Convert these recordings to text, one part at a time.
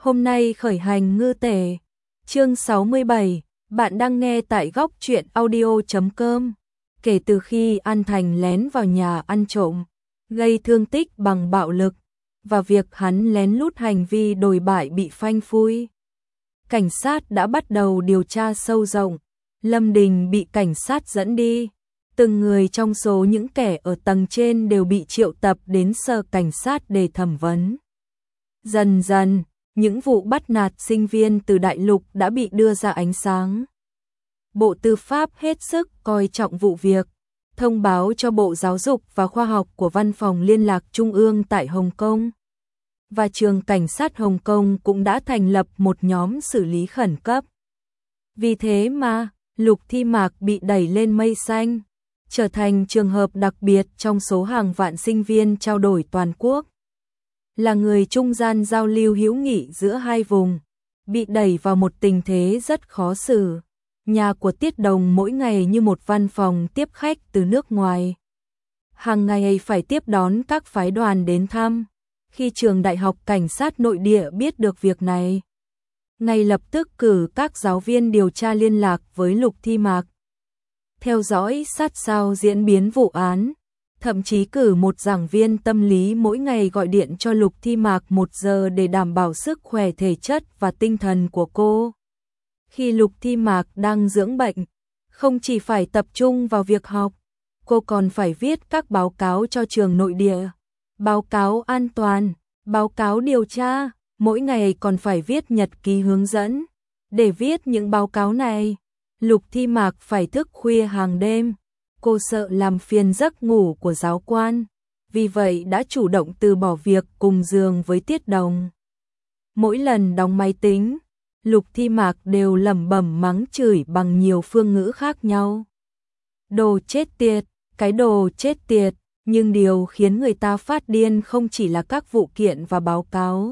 Hôm nay khởi hành ngư tể. Chương 67, bạn đang nghe tại góc truyện audio.com. Kể từ khi An Thành lén vào nhà ăn trộm, gây thương tích bằng bạo lực, và việc hắn lén lút hành vi đồi bại bị phanh phui, cảnh sát đã bắt đầu điều tra sâu rộng. Lâm Đình bị cảnh sát dẫn đi. Từng người trong số những kẻ ở tầng trên đều bị triệu tập đến sở cảnh sát để thẩm vấn. Dần dần, những vụ bắt nạt sinh viên từ đại lục đã bị đưa ra ánh sáng. Bộ Tư pháp hết sức coi trọng vụ việc, thông báo cho Bộ Giáo dục và Khoa học của Văn phòng Liên lạc Trung ương tại Hồng Kông. Và trường cảnh sát Hồng Kông cũng đã thành lập một nhóm xử lý khẩn cấp. Vì thế mà, Lục Thi Mạc bị đẩy lên mây xanh, trở thành trường hợp đặc biệt trong số hàng vạn sinh viên trao đổi toàn quốc. Là người trung gian giao lưu hữu nghị giữa hai vùng, bị đẩy vào một tình thế rất khó xử. Nhà của Tiết Đồng mỗi ngày như một văn phòng tiếp khách từ nước ngoài. Hàng ngày phải tiếp đón các phái đoàn đến thăm. Khi trường Đại học Cảnh sát Nội địa biết được việc này, ngay lập tức cử các giáo viên điều tra liên lạc với Lục Thi Mạc, theo dõi sát sao diễn biến vụ án, thậm chí cử một giảng viên tâm lý mỗi ngày gọi điện cho Lục Thi Mạc 1 giờ để đảm bảo sức khỏe thể chất và tinh thần của cô. Khi Lục Thi Mạc đang dưỡng bệnh, không chỉ phải tập trung vào việc học, cô còn phải viết các báo cáo cho trường nội địa, báo cáo an toàn, báo cáo điều tra, mỗi ngày còn phải viết nhật ký hướng dẫn. Để viết những báo cáo này, Lục Thi Mạc phải thức khuya hàng đêm, cô sợ làm phiền giấc ngủ của giáo quan, vì vậy đã chủ động từ bỏ việc cùng giường với Tiết Đồng. Mỗi lần đóng máy tính, Lục Thi Mạc đều lẩm bẩm mắng chửi bằng nhiều phương ngữ khác nhau. Đồ chết tiệt, cái đồ chết tiệt, nhưng điều khiến người ta phát điên không chỉ là các vụ kiện và báo cáo,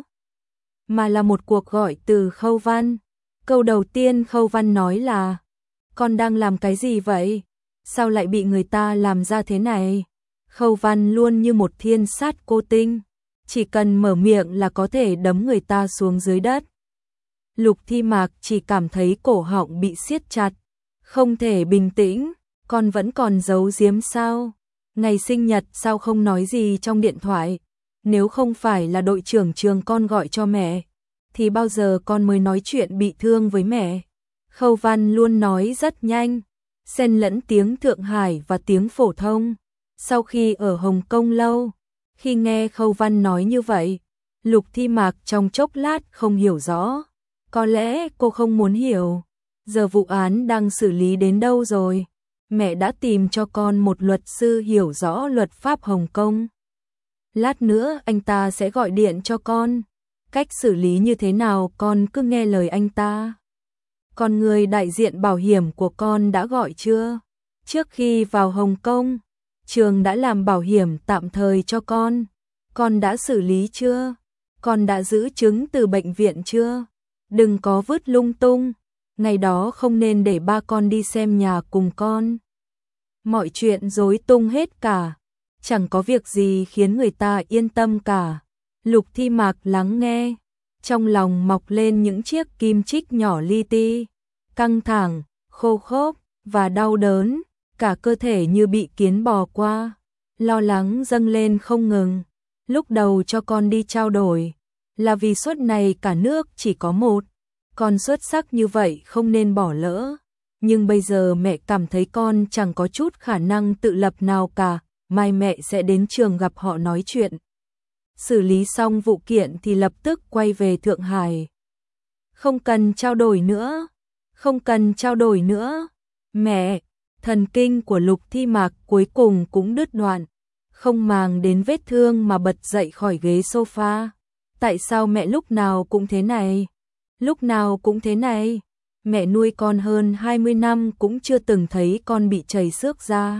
mà là một cuộc gọi từ Khâu Văn. Câu đầu tiên Khâu Văn nói là: "Con đang làm cái gì vậy? Sao lại bị người ta làm ra thế này?" Khâu Văn luôn như một thiên sát cô tinh, chỉ cần mở miệng là có thể đấm người ta xuống dưới đất. Lục Thi Mạc chỉ cảm thấy cổ họng bị siết chặt, không thể bình tĩnh. Con vẫn còn giấu giếm sao? Ngày sinh nhật sao không nói gì trong điện thoại? Nếu không phải là đội trưởng trường con gọi cho mẹ, thì bao giờ con mới nói chuyện bị thương với mẹ? Khâu Văn luôn nói rất nhanh, xen lẫn tiếng Thượng Hải và tiếng phổ thông. Sau khi ở Hồng Kông lâu, khi nghe Khâu Văn nói như vậy, Lục Thi Mạc trong chốc lát không hiểu rõ. Có lẽ cô không muốn hiểu. Giờ vụ án đang xử lý đến đâu rồi? Mẹ đã tìm cho con một luật sư hiểu rõ luật pháp Hồng Kông. Lát nữa anh ta sẽ gọi điện cho con. Cách xử lý như thế nào con cứ nghe lời anh ta. Còn người đại diện bảo hiểm của con đã gọi chưa? Trước khi vào Hồng Kông, trường đã làm bảo hiểm tạm thời cho con. Con đã xử lý chưa? Con đã giữ chứng từ bệnh viện chưa? Đừng có vứt lung tung. Ngày đó không nên để ba con đi xem nhà cùng con. Mọi chuyện rối tung hết cả. Chẳng có việc gì khiến người ta yên tâm cả. Lục Thi Mạc lắng nghe, trong lòng mọc lên những chiếc kim chích nhỏ li ti, căng thẳng, khô khốc và đau đớn, cả cơ thể như bị kiến bò qua. Lo lắng dâng lên không ngừng. Lúc đầu cho con đi trao đổi là vì suất này cả nước chỉ có một con xuất sắc như vậy không nên bỏ lỡ. Nhưng bây giờ mẹ cảm thấy con chẳng có chút khả năng tự lập nào cả. Mai mẹ sẽ đến trường gặp họ nói chuyện. Xử lý xong vụ kiện thì lập tức quay về Thượng Hải. Không cần trao đổi nữa. Không cần trao đổi nữa. Mẹ, thần kinh của Lục Thi Mạc cuối cùng cũng đứt đoạn. Không màng đến vết thương mà bật dậy khỏi ghế sofa. Tại sao mẹ lúc nào cũng thế này? Lúc nào cũng thế này? Mẹ nuôi con hơn 20 năm cũng chưa từng thấy con bị chảy xước da.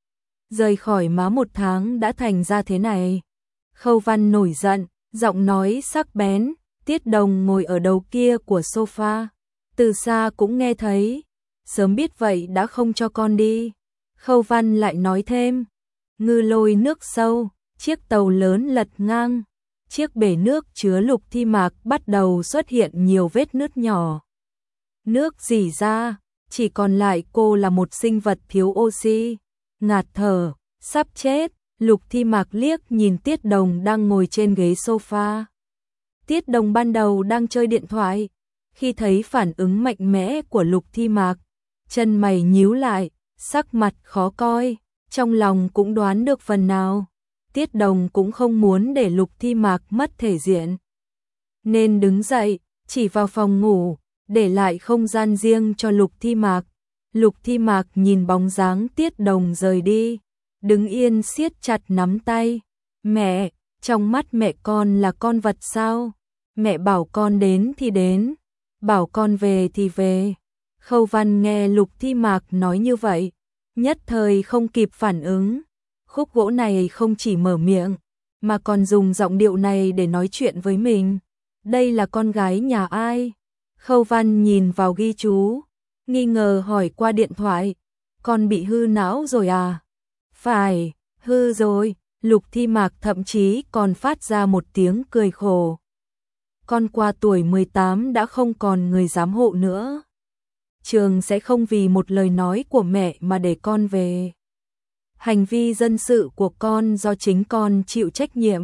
Rời khỏi má 1 tháng đã thành ra thế này. Khâu Văn nổi giận, giọng nói sắc bén. Tiết Đồng ngồi ở đầu kia của sofa, từ xa cũng nghe thấy. Sớm biết vậy đã không cho con đi. Khâu Văn lại nói thêm. Ngư lôi nước sâu, chiếc tàu lớn lật ngang. chiếc bể nước chứa Lục Thi Mạc bắt đầu xuất hiện nhiều vết nứt nhỏ. Nước rỉ ra, chỉ còn lại cô là một sinh vật thiếu oxy, ngạt thở, sắp chết. Lục Thi Mạc liếc nhìn Tiết Đồng đang ngồi trên ghế sofa. Tiết Đồng ban đầu đang chơi điện thoại, khi thấy phản ứng mạnh mẽ của Lục Thi Mạc, chân mày nhíu lại, sắc mặt khó coi, trong lòng cũng đoán được phần nào. Tiết Đồng cũng không muốn để Lục Thi Mạc mất thể diện, nên đứng dậy, chỉ vào phòng ngủ, để lại không gian riêng cho Lục Thi Mạc. Lục Thi Mạc nhìn bóng dáng Tiết Đồng rời đi, đứng yên siết chặt nắm tay. Mẹ, trong mắt mẹ con là con vật sao? Mẹ bảo con đến thì đến, bảo con về thì về. Khâu Văn nghe Lục Thi Mạc nói như vậy, nhất thời không kịp phản ứng. Khúc gỗ này không chỉ mở miệng, mà còn dùng giọng điệu này để nói chuyện với mình. Đây là con gái nhà ai? Khâu Văn nhìn vào ghi chú, nghi ngờ hỏi qua điện thoại. Con bị hư não rồi à? Phải, hư rồi. Lục Thi Mạc thậm chí còn phát ra một tiếng cười khổ. Con qua tuổi 18 đã không còn người giám hộ nữa. Trường sẽ không vì một lời nói của mẹ mà để con về. Hành vi dân sự của con do chính con chịu trách nhiệm.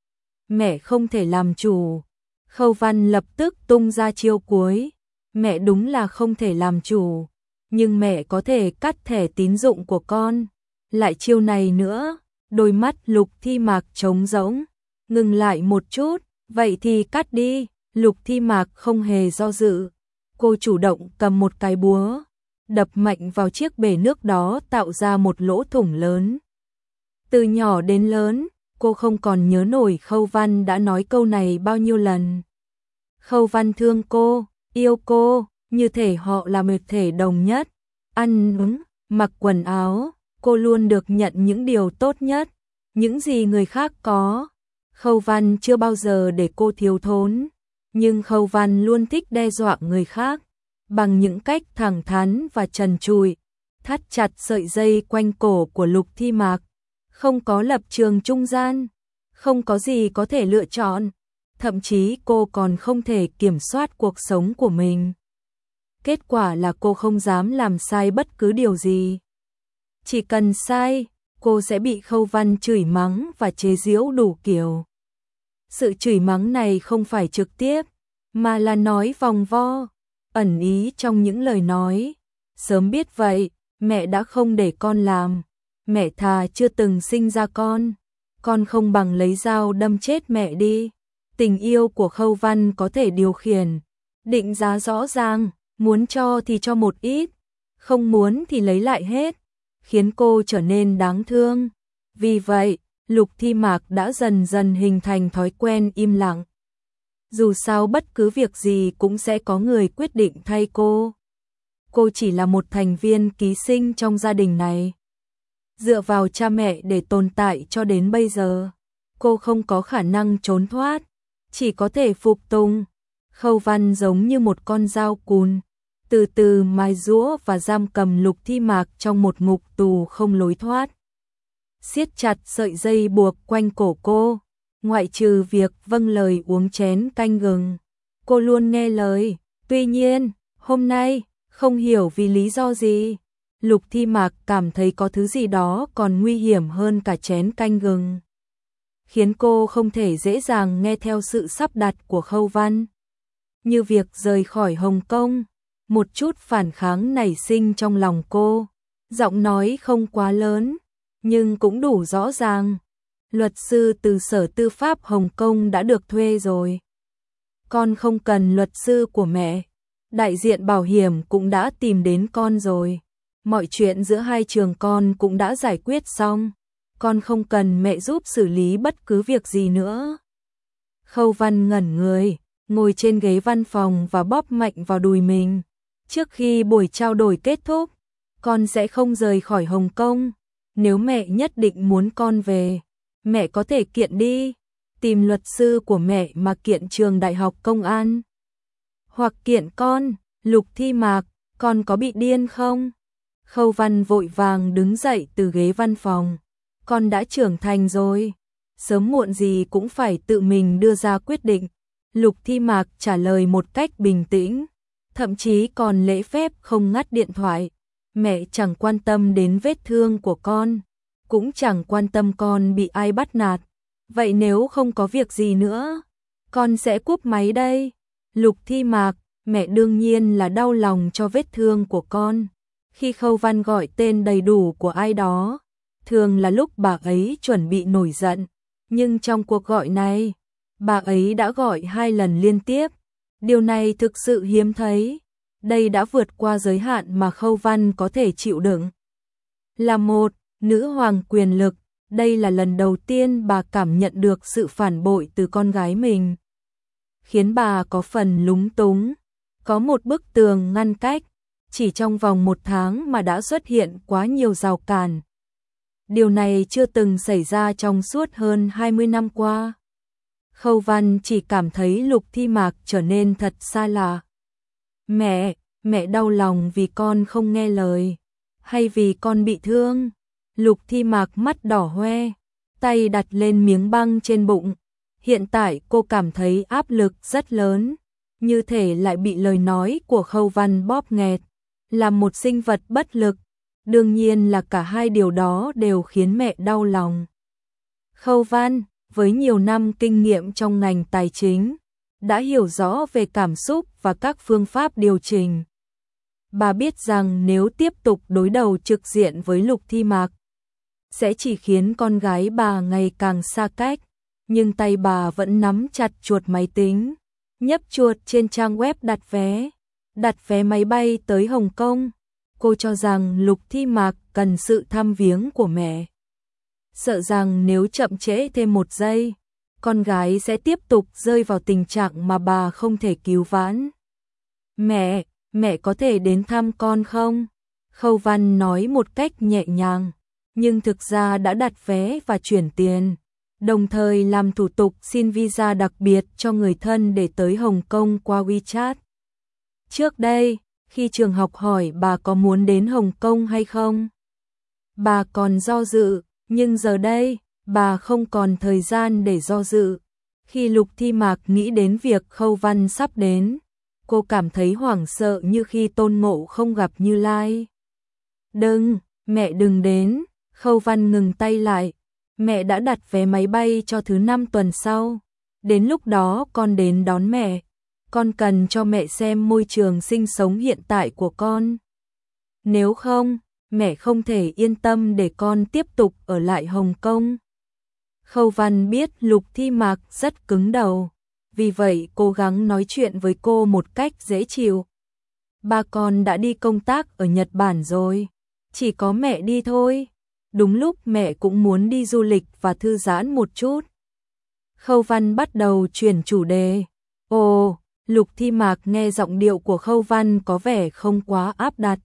Mẹ không thể làm chủ. Khâu Văn lập tức tung ra chiêu cuối. Mẹ đúng là không thể làm chủ, nhưng mẹ có thể cắt thẻ tín dụng của con. Lại chiêu này nữa. Đôi mắt Lục Thi Mạc trống rỗng, ngừng lại một chút, vậy thì cắt đi. Lục Thi Mạc không hề do dự, cô chủ động cầm một cái búa, đập mạnh vào chiếc bể nước đó tạo ra một lỗ thủng lớn. Từ nhỏ đến lớn, cô không còn nhớ nổi Khâu Văn đã nói câu này bao nhiêu lần. Khâu Văn thương cô, yêu cô, như thể họ là một thể đồng nhất. Ăn uống, mặc quần áo, cô luôn được nhận những điều tốt nhất, những gì người khác có. Khâu Văn chưa bao giờ để cô thiếu thốn, nhưng Khâu Văn luôn thích đe dọa người khác, bằng những cách thẳng thắn và trần trụi, thắt chặt sợi dây quanh cổ của Lục Thi Mạc. Không có lập trường trung gian, không có gì có thể lựa chọn, thậm chí cô còn không thể kiểm soát cuộc sống của mình. Kết quả là cô không dám làm sai bất cứ điều gì. Chỉ cần sai, cô sẽ bị Khâu Văn chửi mắng và chế giễu đủ kiểu. Sự chửi mắng này không phải trực tiếp, mà là nói vòng vo, ẩn ý trong những lời nói. Sớm biết vậy, mẹ đã không để con làm. Mẹ thà chưa từng sinh ra con không bằng lấy dao đâm chết mẹ đi. Tình yêu của Khâu Văn có thể điều khiển, định giá rõ ràng, muốn cho thì cho một ít, không muốn thì lấy lại hết, khiến cô trở nên đáng thương. Vì vậy, Lục Thi Mạc đã dần dần hình thành thói quen im lặng. Dù sao bất cứ việc gì cũng sẽ có người quyết định thay cô. Cô chỉ là một thành viên ký sinh trong gia đình này, dựa vào cha mẹ để tồn tại cho đến bây giờ. Cô không có khả năng trốn thoát, chỉ có thể phục tùng. Khâu Văn giống như một con dao cùn, từ từ mài giũa và giam cầm Lục Thi Mạc trong một ngục tù không lối thoát. Siết chặt sợi dây buộc quanh cổ cô, ngoại trừ việc vâng lời uống chén canh gừng, cô luôn nghe lời. Tuy nhiên, hôm nay, không hiểu vì lý do gì, Lục Thi Mạc cảm thấy có thứ gì đó còn nguy hiểm hơn cả chén canh gừng, khiến cô không thể dễ dàng nghe theo sự sắp đặt của Khâu Văn. Như việc rời khỏi Hồng Kông, một chút phản kháng nảy sinh trong lòng cô. Giọng nói không quá lớn, nhưng cũng đủ rõ ràng. Luật sư từ Sở Tư pháp Hồng Kông đã được thuê rồi. Con không cần luật sư của mẹ. Đại diện bảo hiểm cũng đã tìm đến con rồi. Mọi chuyện giữa hai trường con cũng đã giải quyết xong. Con không cần mẹ giúp xử lý bất cứ việc gì nữa. Khâu Văn ngẩn người, ngồi trên ghế văn phòng và bóp mạnh vào đùi mình. Trước khi buổi trao đổi kết thúc, con sẽ không rời khỏi Hồng Kông. Nếu mẹ nhất định muốn con về, mẹ có thể kiện đi, tìm luật sư của mẹ mà kiện trường đại học công an. Hoặc kiện con. Lục Thi Mạc, con có bị điên không? Khâu Văn vội vàng đứng dậy từ ghế văn phòng. Con đã trưởng thành rồi. sớm muộn gì cũng phải tự mình đưa ra quyết định. Lục Thi Mạc trả lời một cách bình tĩnh, thậm chí còn lễ phép không ngắt điện thoại. Mẹ chẳng quan tâm đến vết thương của con, cũng chẳng quan tâm con bị ai bắt nạt. Vậy nếu không có việc gì nữa, con sẽ cúp máy đây. Lục Thi Mạc, mẹ đương nhiên là đau lòng cho vết thương của con. Khi Khâu Văn gọi tên đầy đủ của ai đó, thường là lúc bà ấy chuẩn bị nổi giận. Nhưng trong cuộc gọi này, bà ấy đã gọi 2 lần liên tiếp. Điều này thực sự hiếm thấy. Đây đã vượt qua giới hạn mà Khâu Văn có thể chịu đựng. Là một nữ hoàng quyền lực, đây là lần đầu tiên bà cảm nhận được sự phản bội từ con gái mình. Khiến bà có phần lúng túng. Có một bức tường ngăn cách, chỉ trong vòng 1 tháng mà đã xuất hiện quá nhiều rào cản. Điều này chưa từng xảy ra trong suốt hơn 20 năm qua. Khâu Văn chỉ cảm thấy Lục Thi Mạc trở nên thật xa lạ. Mẹ đau lòng vì con không nghe lời, hay vì con bị thương? Lục Thi Mạc mắt đỏ hoe, tay đặt lên miếng băng trên bụng. Hiện tại cô cảm thấy áp lực rất lớn, như thể lại bị lời nói của Khâu Văn bóp nghẹt. Là một sinh vật bất lực, đương nhiên là cả hai điều đó đều khiến mẹ đau lòng. Khâu Văn, với nhiều năm kinh nghiệm trong ngành tài chính, đã hiểu rõ về cảm xúc và các phương pháp điều chỉnh. Bà biết rằng nếu tiếp tục đối đầu trực diện với Lục Thi Mạc, sẽ chỉ khiến con gái bà ngày càng xa cách. Nhưng tay bà vẫn nắm chặt chuột máy tính, nhấp chuột trên trang web đặt vé máy bay tới Hồng Kông. Cô cho rằng Lục Thi Mạc cần sự thăm viếng của mẹ. Sợ rằng nếu chậm trễ thêm 1 giây, con gái sẽ tiếp tục rơi vào tình trạng mà bà không thể cứu vãn. Mẹ có thể đến thăm con không? Khâu Văn nói một cách nhẹ nhàng, nhưng thực ra đã đặt vé và chuyển tiền, đồng thời làm thủ tục xin visa đặc biệt cho người thân để tới Hồng Kông qua WeChat. Trước đây, khi trường học hỏi bà có muốn đến Hồng Kông hay không, bà còn do dự, nhưng giờ đây, bà không còn thời gian để do dự. Khi Lục Thi Mạc nghĩ đến việc Khâu Văn sắp đến, cô cảm thấy hoảng sợ như khi Tôn Ngộ không gặp Như Lai. Mẹ đừng đến. Khâu Văn ngừng tay lại. Mẹ đã đặt vé máy bay cho thứ 5 tuần sau. Đến lúc đó con đến đón mẹ. Con cần cho mẹ xem môi trường sinh sống hiện tại của con. Nếu không, mẹ không thể yên tâm để con tiếp tục ở lại Hồng Kông. Khâu Văn biết Lục Thi Mạc rất cứng đầu, vì vậy cố gắng nói chuyện với cô một cách dễ chịu. Ba con đã đi công tác ở Nhật Bản rồi, chỉ có mẹ đi thôi. Đúng lúc mẹ cũng muốn đi du lịch và thư giãn một chút. Khâu Văn bắt đầu chuyển chủ đề. Ồ, Lục Thi Mạc nghe giọng điệu của Khâu Văn có vẻ không quá áp đặt,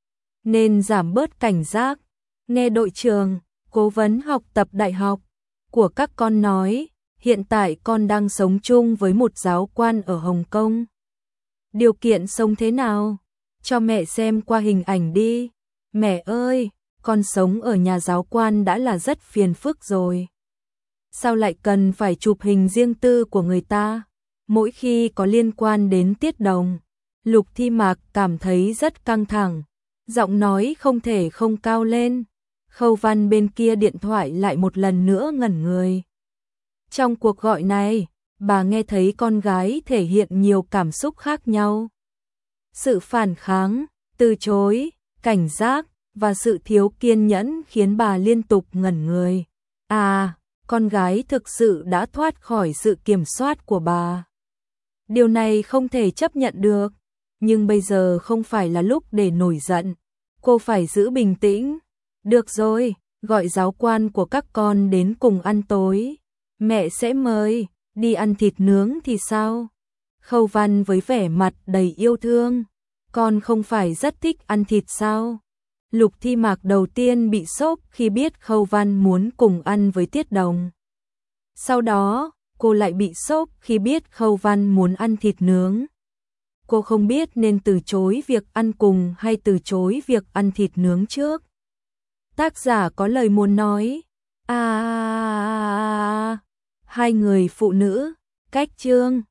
nên giảm bớt cảnh giác. Nghe đội trưởng, cố vấn học tập đại học của các con nói, hiện tại con đang sống chung với một giáo quan ở Hồng Kông. Điều kiện sống thế nào? Cho mẹ xem qua hình ảnh đi. Mẹ ơi, con sống ở nhà giáo quan đã là rất phiền phức rồi. Sao lại cần phải chụp hình riêng tư của người ta? Mỗi khi có liên quan đến Tiết Đồng, Lục Thi Mạc cảm thấy rất căng thẳng. Giọng nói không thể không cao lên. Khâu Văn bên kia điện thoại lại một lần nữa ngẩn người. Trong cuộc gọi này, bà nghe thấy con gái thể hiện nhiều cảm xúc khác nhau. Sự phản kháng, từ chối, cảnh giác và sự thiếu kiên nhẫn khiến bà liên tục ngẩn người. À, con gái thực sự đã thoát khỏi sự kiểm soát của bà. Điều này không thể chấp nhận được, nhưng bây giờ không phải là lúc để nổi giận. Cô phải giữ bình tĩnh. Được rồi, gọi giáo quan của các con đến cùng ăn tối. Mẹ sẽ mời, đi ăn thịt nướng thì sao? Khâu Văn với vẻ mặt đầy yêu thương. Con không phải rất thích ăn thịt sao? Lục Thi Mạc đầu tiên bị sốc khi biết Khâu Văn muốn cùng ăn với Tiết Đồng. Sau đó, cô lại bị sốc khi biết Khâu Văn muốn ăn thịt nướng. Cô không biết nên từ chối việc ăn cùng hay từ chối việc ăn thịt nướng trước. Tác giả có lời muốn nói. Hai người phụ nữ, cách chương